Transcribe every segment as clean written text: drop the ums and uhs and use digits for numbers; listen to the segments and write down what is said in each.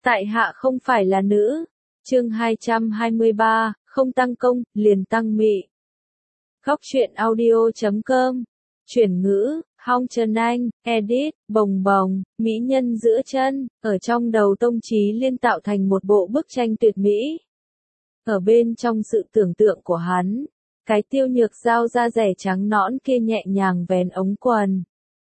Tại hạ không phải là nữ. Chương 223, không tăng công, liền tăng mị. Góc truyện audio.com. Chuyển ngữ, Hong Trần Anh, edit, bồng bồng, mỹ nhân giữa chân, ở trong đầu Tông Chí Liên tạo thành một bộ bức tranh tuyệt mỹ. Ở bên trong sự tưởng tượng của hắn, cái Tiêu Nhược Giao da rẻ trắng nõn kia nhẹ nhàng vén ống quần,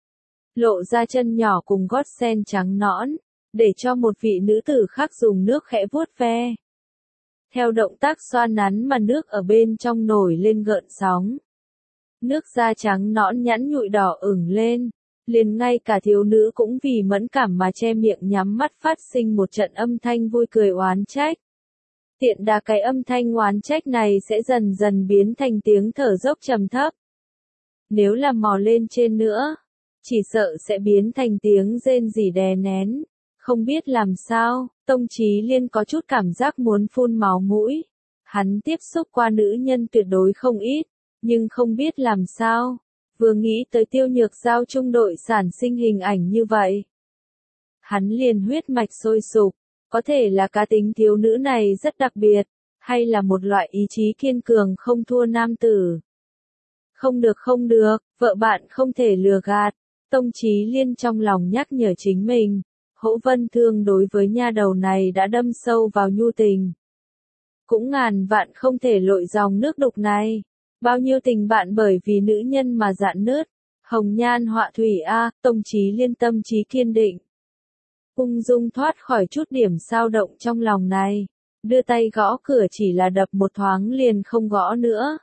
lộ ra chân nhỏ cùng gót sen trắng nõn, để cho một vị nữ tử khác dùng nước khẽ vuốt ve. Theo động tác xoa nắn mà nước ở bên trong nổi lên gợn sóng. Nước da trắng nõn nhẵn nhụi đỏ ửng lên, liền ngay cả thiếu nữ cũng vì mẫn cảm mà che miệng nhắm mắt phát sinh một trận âm thanh vui cười oán trách. Tiện đà cái âm thanh oán trách này sẽ dần dần biến thành tiếng thở dốc trầm thấp. Nếu là mò lên trên nữa, chỉ sợ sẽ biến thành tiếng rên rỉ đè nén. Không biết làm sao, Tông Chí Liên có chút cảm giác muốn phun máu mũi. Hắn tiếp xúc qua nữ nhân tuyệt đối không ít, nhưng không biết làm sao, vừa nghĩ tới Tiêu Nhược Giao trung đội sản sinh hình ảnh như vậy. Hắn liền huyết mạch sôi sục, có thể là cá tính thiếu nữ này rất đặc biệt, hay là một loại ý chí kiên cường không thua nam tử. Không được, vợ bạn không thể lừa gạt, Tông Chí Liên trong lòng nhắc nhở chính mình. Hỗ Vân Thương đối với nha đầu này đã đâm sâu vào nhu tình. Cũng ngàn vạn không thể lội dòng nước đục này. Bao nhiêu tình bạn bởi vì nữ nhân mà rạn nứt. Hồng nhan họa thủy a, Tông Chí Liên tâm trí kiên định. Ung dung thoát khỏi chút điểm sao động trong lòng này. Đưa tay gõ cửa chỉ là đập một thoáng liền không gõ nữa.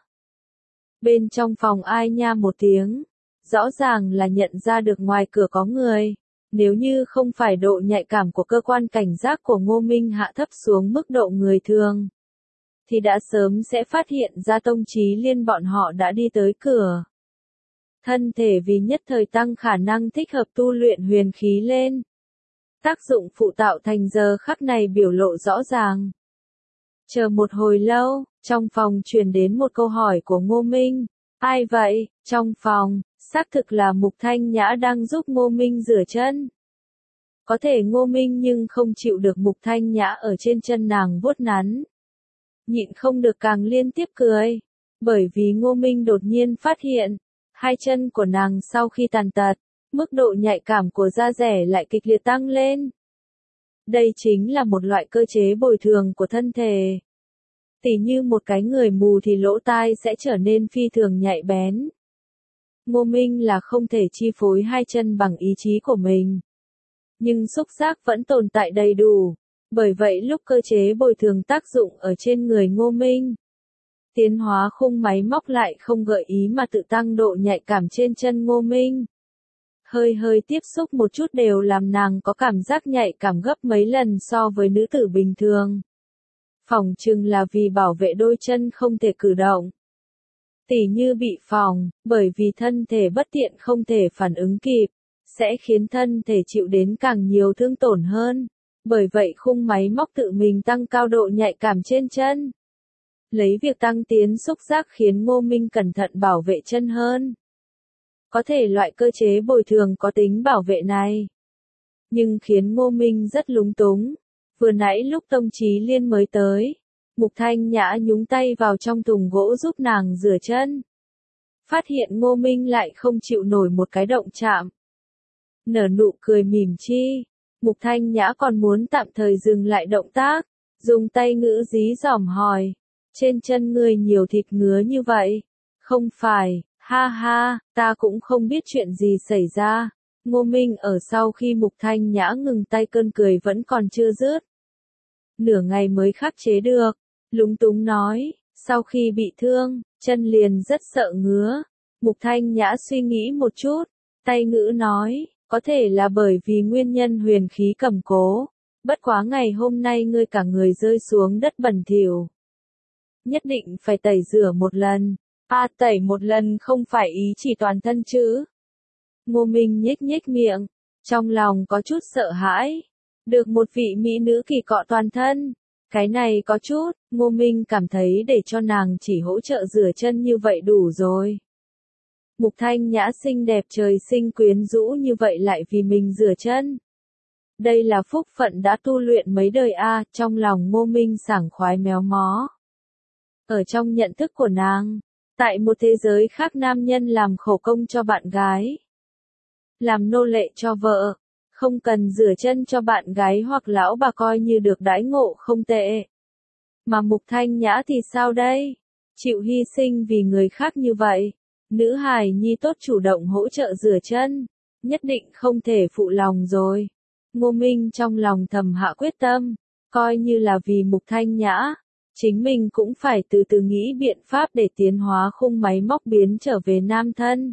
Bên trong phòng ai nha một tiếng. Rõ ràng là nhận ra được ngoài cửa có người. Nếu như không phải độ nhạy cảm của cơ quan cảnh giác của Ngô Minh hạ thấp xuống mức độ người thường, thì đã sớm sẽ phát hiện ra Tông Chí Liên bọn họ đã đi tới cửa. Thân thể vì nhất thời tăng khả năng thích hợp tu luyện huyền khí lên. Tác dụng phụ tạo thành giờ khắc này biểu lộ rõ ràng. Chờ một hồi lâu, trong phòng truyền đến một câu hỏi của Ngô Minh. Ai vậy? Trong phòng, xác thực là Mục Thanh Nhã đang giúp Ngô Minh rửa chân. Có thể Ngô Minh nhưng không chịu được Mục Thanh Nhã ở trên chân nàng vuốt nắn. Nhịn không được càng liên tiếp cười. Bởi vì Ngô Minh đột nhiên phát hiện, hai chân của nàng sau khi tàn tật, mức độ nhạy cảm của da rẻ lại kịch liệt tăng lên. Đây chính là một loại cơ chế bồi thường của thân thể. Tỉ như một cái người mù thì lỗ tai sẽ trở nên phi thường nhạy bén. Ngô Minh là không thể chi phối hai chân bằng ý chí của mình. Nhưng xúc giác vẫn tồn tại đầy đủ. Bởi vậy lúc cơ chế bồi thường tác dụng ở trên người Ngô Minh, tiến hóa khung máy móc lại không gợi ý mà tự tăng độ nhạy cảm trên chân Ngô Minh. Hơi tiếp xúc một chút đều làm nàng có cảm giác nhạy cảm gấp mấy lần so với nữ tử bình thường. Phỏng chừng là vì bảo vệ đôi chân không thể cử động. Tỉ như bị phỏng, bởi vì thân thể bất tiện không thể phản ứng kịp, sẽ khiến thân thể chịu đến càng nhiều thương tổn hơn. Bởi vậy khung máy móc tự mình tăng cao độ nhạy cảm trên chân. Lấy việc tăng tiến xúc giác khiến Ngô Minh cẩn thận bảo vệ chân hơn. Có thể loại cơ chế bồi thường có tính bảo vệ này. Nhưng khiến Ngô Minh rất lúng túng. Vừa nãy lúc Tông Chí Liên mới tới, Mục Thanh Nhã nhúng tay vào trong thùng gỗ giúp nàng rửa chân. Phát hiện Ngô Minh lại không chịu nổi một cái động chạm. Nở nụ cười mỉm chi, Mục Thanh Nhã còn muốn tạm thời dừng lại động tác, dùng tay ngữ dí dỏm hỏi. Trên chân người nhiều thịt ngứa như vậy? Không phải, ha ha, ta cũng không biết chuyện gì xảy ra. Ngô Minh ở sau khi Mục Thanh Nhã ngừng tay cơn cười vẫn còn chưa dứt. Nửa ngày mới khắc chế được, lúng túng nói, sau khi bị thương, chân liền rất sợ ngứa. Mục Thanh Nhã suy nghĩ một chút, tay ngữ nói, có thể là bởi vì nguyên nhân huyền khí cầm cố. Bất quá ngày hôm nay ngươi cả người rơi xuống đất bẩn thỉu. Nhất định phải tẩy rửa một lần. Tẩy một lần không phải ý chỉ toàn thân chứ. Ngô Minh nhếch nhếch miệng, trong lòng có chút sợ hãi. Được một vị mỹ nữ kỳ cọ toàn thân. Cái này có chút, Ngô Minh cảm thấy để cho nàng chỉ hỗ trợ rửa chân như vậy đủ rồi. Mục Thanh Nhã xinh đẹp trời sinh quyến rũ như vậy lại vì mình rửa chân. Đây là phúc phận đã tu luyện mấy đời a, trong lòng Ngô Minh sảng khoái méo mó. Ở trong nhận thức của nàng, tại một thế giới khác nam nhân làm khổ công cho bạn gái, làm nô lệ cho vợ, không cần rửa chân cho bạn gái hoặc lão bà coi như được đãi ngộ không tệ. Mà Mục Thanh Nhã thì sao đây? Chịu hy sinh vì người khác như vậy, nữ hài nhi tốt chủ động hỗ trợ rửa chân, nhất định không thể phụ lòng rồi. Ngô Minh trong lòng thầm hạ quyết tâm, coi như là vì Mục Thanh Nhã, chính mình cũng phải từ từ nghĩ biện pháp để tiến hóa khung máy móc biến trở về nam thân.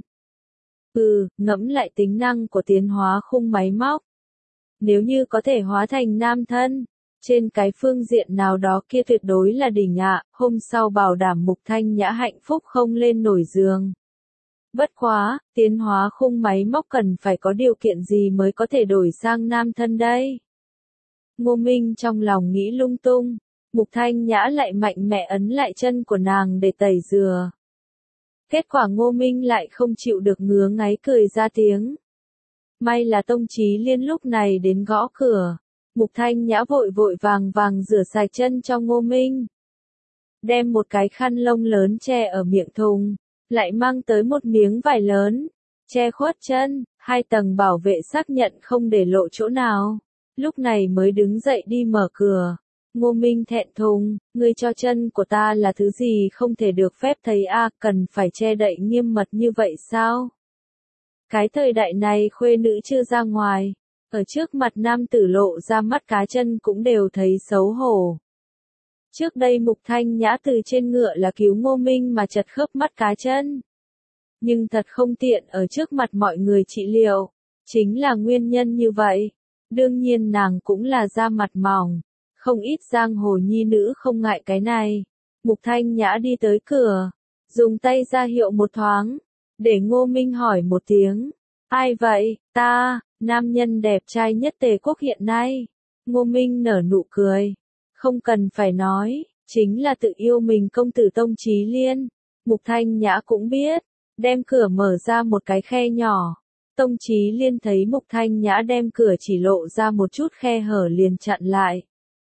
Ngẫm lại tính năng của tiến hóa khung máy móc. Nếu như có thể hóa thành nam thân, trên cái phương diện nào đó kia tuyệt đối là đỉnh ạ, hôm sau bảo đảm Mục Thanh Nhã hạnh phúc không lên nổi giường. Bất quá, tiến hóa khung máy móc cần phải có điều kiện gì mới có thể đổi sang nam thân đây? Ngô Minh trong lòng nghĩ lung tung, Mục Thanh Nhã lại mạnh mẽ ấn lại chân của nàng để tẩy rửa. Kết quả Ngô Minh lại không chịu được ngứa ngáy cười ra tiếng. May là Tông Chí Liên lúc này đến gõ cửa. Mục Thanh Nhã vội vội vàng vàng rửa sạch chân cho Ngô Minh. Đem một cái khăn lông lớn che ở miệng thùng, lại mang tới một miếng vải lớn, che khuất chân, 2 tầng bảo vệ xác nhận không để lộ chỗ nào. Lúc này mới đứng dậy đi mở cửa. Ngô Minh thẹn thùng, ngươi cho chân của ta là thứ gì không thể được phép thấy a, cần phải che đậy nghiêm mật như vậy sao? Cái thời đại này khuê nữ chưa ra ngoài, ở trước mặt nam tử lộ ra mắt cá chân cũng đều thấy xấu hổ. Trước đây Mục Thanh Nhã từ trên ngựa là cứu Ngô Minh mà chật khớp mắt cá chân. Nhưng thật không tiện ở trước mặt mọi người trị liệu, chính là nguyên nhân như vậy. Đương nhiên nàng cũng là da mặt mỏng, không ít giang hồ nhi nữ không ngại cái này. Mục Thanh Nhã đi tới cửa, dùng tay ra hiệu một thoáng, để Ngô Minh hỏi một tiếng. Ai vậy? Ta, nam nhân đẹp trai nhất Tề quốc hiện nay. Ngô Minh nở nụ cười. Không cần phải nói, chính là tự yêu mình công tử Tông Chí Liên. Mục Thanh Nhã cũng biết, đem cửa mở ra một cái khe nhỏ. Tông Chí Liên thấy Mục Thanh Nhã đem cửa chỉ lộ ra một chút khe hở liền chặn lại.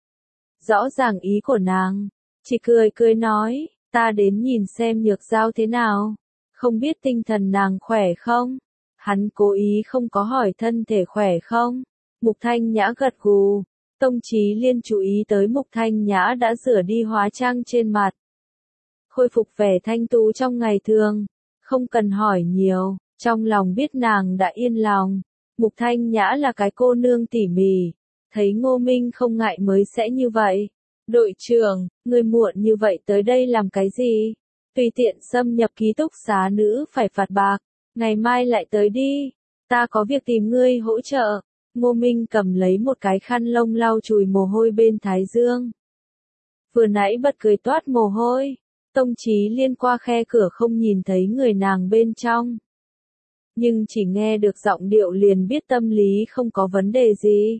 Rõ ràng ý của nàng, chỉ cười cười nói, ta đến nhìn xem Nhược Giao thế nào, không biết tinh thần nàng khỏe không? Hắn cố ý không có hỏi thân thể khỏe không? Mục Thanh Nhã gật gù. Tông Chí Liên chú ý tới Mục Thanh Nhã đã rửa đi hóa trang trên mặt. Khôi phục vẻ thanh tú trong ngày thường, không cần hỏi nhiều, trong lòng biết nàng đã yên lòng. Mục Thanh Nhã là cái cô nương tỉ mỉ, thấy Ngô Minh không ngại mới sẽ như vậy. Đội trưởng, người muộn như vậy tới đây làm cái gì? Tùy tiện xâm nhập ký túc xá nữ phải phạt bạc, ngày mai lại tới đi, ta có việc tìm ngươi hỗ trợ. Ngô Minh cầm lấy một cái khăn lông lau chùi mồ hôi bên thái dương. Vừa nãy bật cười toát mồ hôi, Tông Chí Liên qua khe cửa không nhìn thấy người nàng bên trong. Nhưng chỉ nghe được giọng điệu liền biết tâm lý không có vấn đề gì.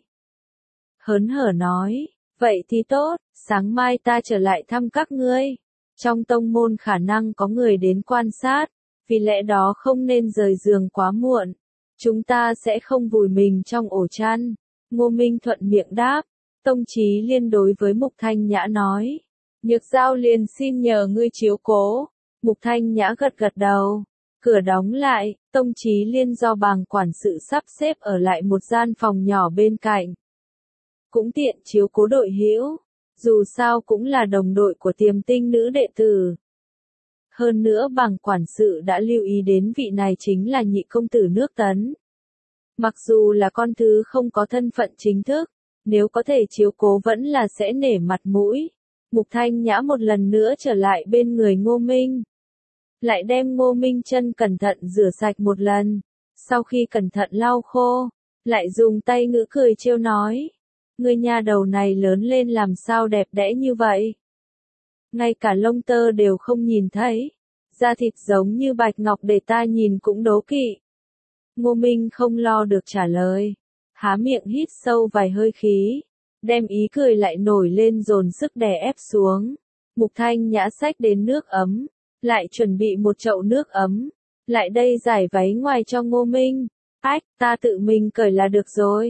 Hớn hở nói, vậy thì tốt, sáng mai ta trở lại thăm các ngươi. Trong tông môn khả năng có người đến quan sát, vì lẽ đó không nên rời giường quá muộn. Chúng ta sẽ không vùi mình trong ổ chăn. Ngô Minh thuận miệng đáp. Tông Chí Liên đối với Mục Thanh Nhã nói. Nhược Giao liền xin nhờ ngươi chiếu cố. Mục Thanh Nhã gật gật đầu. Cửa đóng lại, Tông Chí Liên do bàng quản sự sắp xếp ở lại một gian phòng nhỏ bên cạnh. Cũng tiện chiếu cố đội hữu. Dù sao cũng là đồng đội của Tiềm Tinh nữ đệ tử. Hơn nữa bàng quản sự đã lưu ý đến vị này chính là nhị công tử nước Tấn. Mặc dù là con thứ không có thân phận chính thức, nếu có thể chiếu cố vẫn là sẽ nể mặt mũi. Mục Thanh Nhã một lần nữa trở lại bên người Ngô Minh. Lại đem Ngô Minh chân cẩn thận rửa sạch một lần. Sau khi cẩn thận lau khô, lại dùng tay ngữ cười trêu nói. Người nhà đầu này lớn lên làm sao đẹp đẽ như vậy? Ngay cả lông tơ đều không nhìn thấy. Da thịt giống như bạch ngọc để ta nhìn cũng đố kỵ. Ngô Minh không lo được trả lời. Há miệng hít sâu vài hơi khí. Đem ý cười lại nổi lên dồn sức đè ép xuống. Mục Thanh Nhã xách đến nước ấm. Lại chuẩn bị một chậu nước ấm. Lại đây giải váy ngoài cho Ngô Minh. Ách, ta tự mình cởi là được rồi.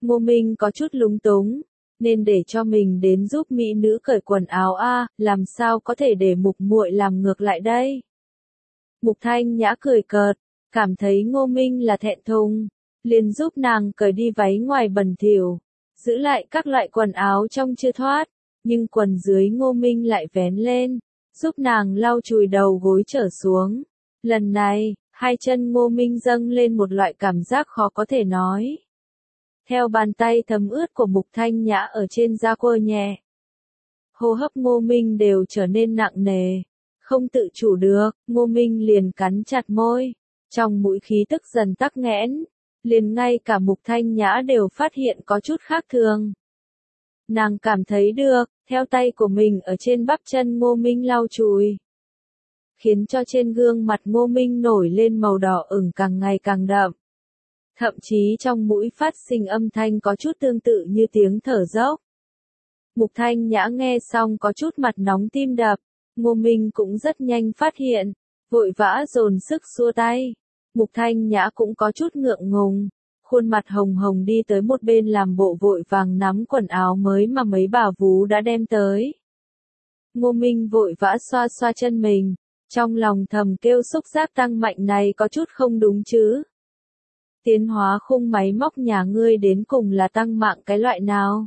Ngô Minh có chút lúng túng, nên để cho mình đến giúp mỹ nữ cởi quần áo a, làm sao có thể để Mục muội làm ngược lại đây. Mục Thanh Nhã cười cợt, cảm thấy Ngô Minh là thẹn thùng, liền giúp nàng cởi đi váy ngoài bẩn thỉu, giữ lại các loại quần áo trong chưa thoát, nhưng quần dưới Ngô Minh lại vén lên, giúp nàng lau chùi đầu gối trở xuống. Lần này, hai chân Ngô Minh dâng lên một loại cảm giác khó có thể nói. Theo bàn tay thấm ướt của Mục Thanh Nhã ở trên da quơ nhẹ, hô hấp Ngô Minh đều trở nên nặng nề, không tự chủ được, Ngô Minh liền cắn chặt môi, trong mũi khí tức dần tắc nghẽn, liền ngay cả Mục Thanh Nhã đều phát hiện có chút khác thường. Nàng cảm thấy được, theo tay của mình ở trên bắp chân Ngô Minh lau chùi, khiến cho trên gương mặt Ngô Minh nổi lên màu đỏ ửng càng ngày càng đậm. Thậm chí trong mũi phát sinh âm thanh có chút tương tự như tiếng thở dốc. Mục Thanh Nhã nghe xong có chút mặt nóng tim đập, Ngô Minh cũng rất nhanh phát hiện, vội vã dồn sức xua tay. Mục Thanh Nhã cũng có chút ngượng ngùng, khuôn mặt hồng hồng đi tới một bên làm bộ vội vàng nắm quần áo mới mà mấy bà vú đã đem tới. Ngô Minh vội vã xoa xoa chân mình, trong lòng thầm kêu xúc giác tăng mạnh này có chút không đúng chứ. Tiến hóa khung máy móc nhà ngươi đến cùng là tăng mạng cái loại nào?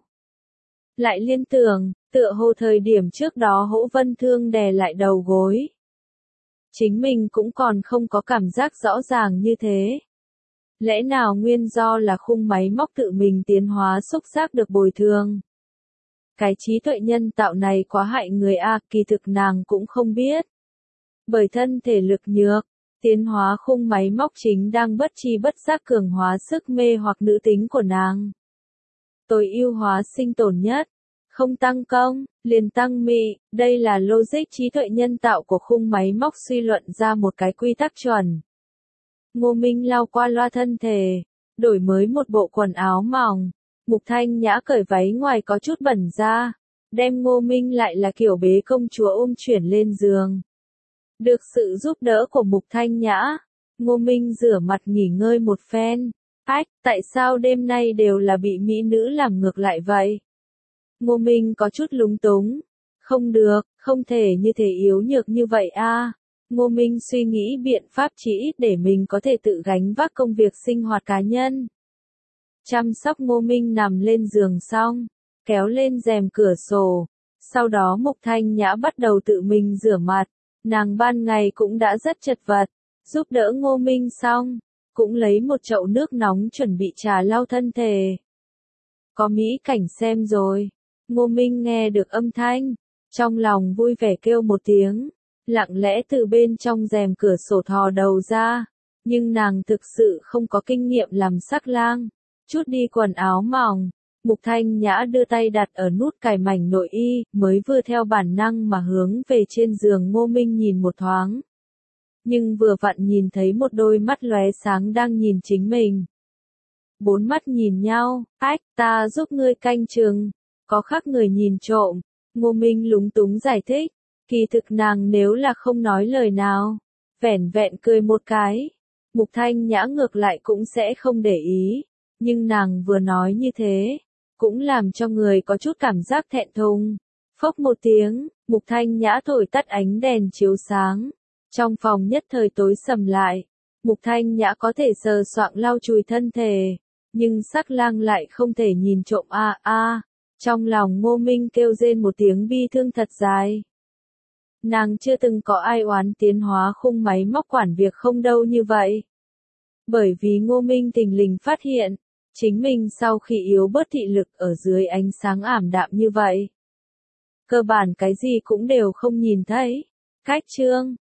Lại liên tưởng, tựa hồ thời điểm trước đó Hỗ Vân Thương đè lại đầu gối. Chính mình cũng còn không có cảm giác rõ ràng như thế. Lẽ nào nguyên do là khung máy móc tự mình tiến hóa xúc giác được bồi thường? Cái trí tuệ nhân tạo này quá hại người a, kỳ thực nàng cũng không biết. Bởi thân thể lực nhược, tiến hóa khung máy móc chính đang bất tri bất giác cường hóa sức mê hoặc nữ tính của nàng. Tối ưu hóa sinh tồn nhất, không tăng công, liền tăng mị, đây là logic trí tuệ nhân tạo của khung máy móc suy luận ra một cái quy tắc chuẩn. Ngô Minh lau qua loa thân thể, đổi mới một bộ quần áo mỏng, Mục Thanh Nhã cởi váy ngoài có chút bẩn ra, đem Ngô Minh lại là kiểu bế công chúa ôm chuyển lên giường. Được sự giúp đỡ của Mục Thanh Nhã, Ngô Minh rửa mặt nghỉ ngơi một phen. Ách, tại sao đêm nay đều là bị mỹ nữ làm ngược lại vậy? Ngô Minh có chút lúng túng. Không được, không thể như thế yếu nhược như vậy a. Ngô Minh suy nghĩ biện pháp chỉ ít để mình có thể tự gánh vác công việc sinh hoạt cá nhân. Chăm sóc Ngô Minh nằm lên giường xong, kéo lên rèm cửa sổ. Sau đó Mục Thanh Nhã bắt đầu tự mình rửa mặt. Nàng ban ngày cũng đã rất chật vật, giúp đỡ Ngô Minh xong, cũng lấy một chậu nước nóng chuẩn bị trà lau thân thể. Có mỹ cảnh xem rồi. Ngô Minh nghe được âm thanh, trong lòng vui vẻ kêu một tiếng, lặng lẽ từ bên trong rèm cửa sổ thò đầu ra, nhưng nàng thực sự không có kinh nghiệm làm sắc lang, chút đi quần áo mỏng. Mục Thanh Nhã đưa tay đặt ở nút cài mảnh nội y, mới vừa theo bản năng mà hướng về trên giường Ngô Minh nhìn một thoáng. Nhưng vừa vặn nhìn thấy một đôi mắt lóe sáng đang nhìn chính mình. Bốn mắt nhìn nhau, ách, ta giúp ngươi canh chừng, có khác người nhìn trộm. Ngô Minh lúng túng giải thích, kỳ thực nàng nếu là không nói lời nào, vẻn vẹn cười một cái, Mục Thanh Nhã ngược lại cũng sẽ không để ý, nhưng nàng vừa nói như thế, cũng làm cho người có chút cảm giác thẹn thùng. Phốc một tiếng, Mục Thanh Nhã thổi tắt ánh đèn chiếu sáng, trong phòng nhất thời tối sầm lại. Mục Thanh Nhã có thể sờ soạng lau chùi thân thể, nhưng sắc lang lại không thể nhìn trộm a a. Trong lòng Ngô Minh kêu rên một tiếng bi thương thật dài. Nàng chưa từng có ai oán tiến hóa khung máy móc quản việc không đâu như vậy. Bởi vì Ngô Minh thình lình phát hiện, chính mình sau khi yếu bớt thị lực ở dưới ánh sáng ảm đạm như vậy, cơ bản cái gì cũng đều không nhìn thấy. Cách chương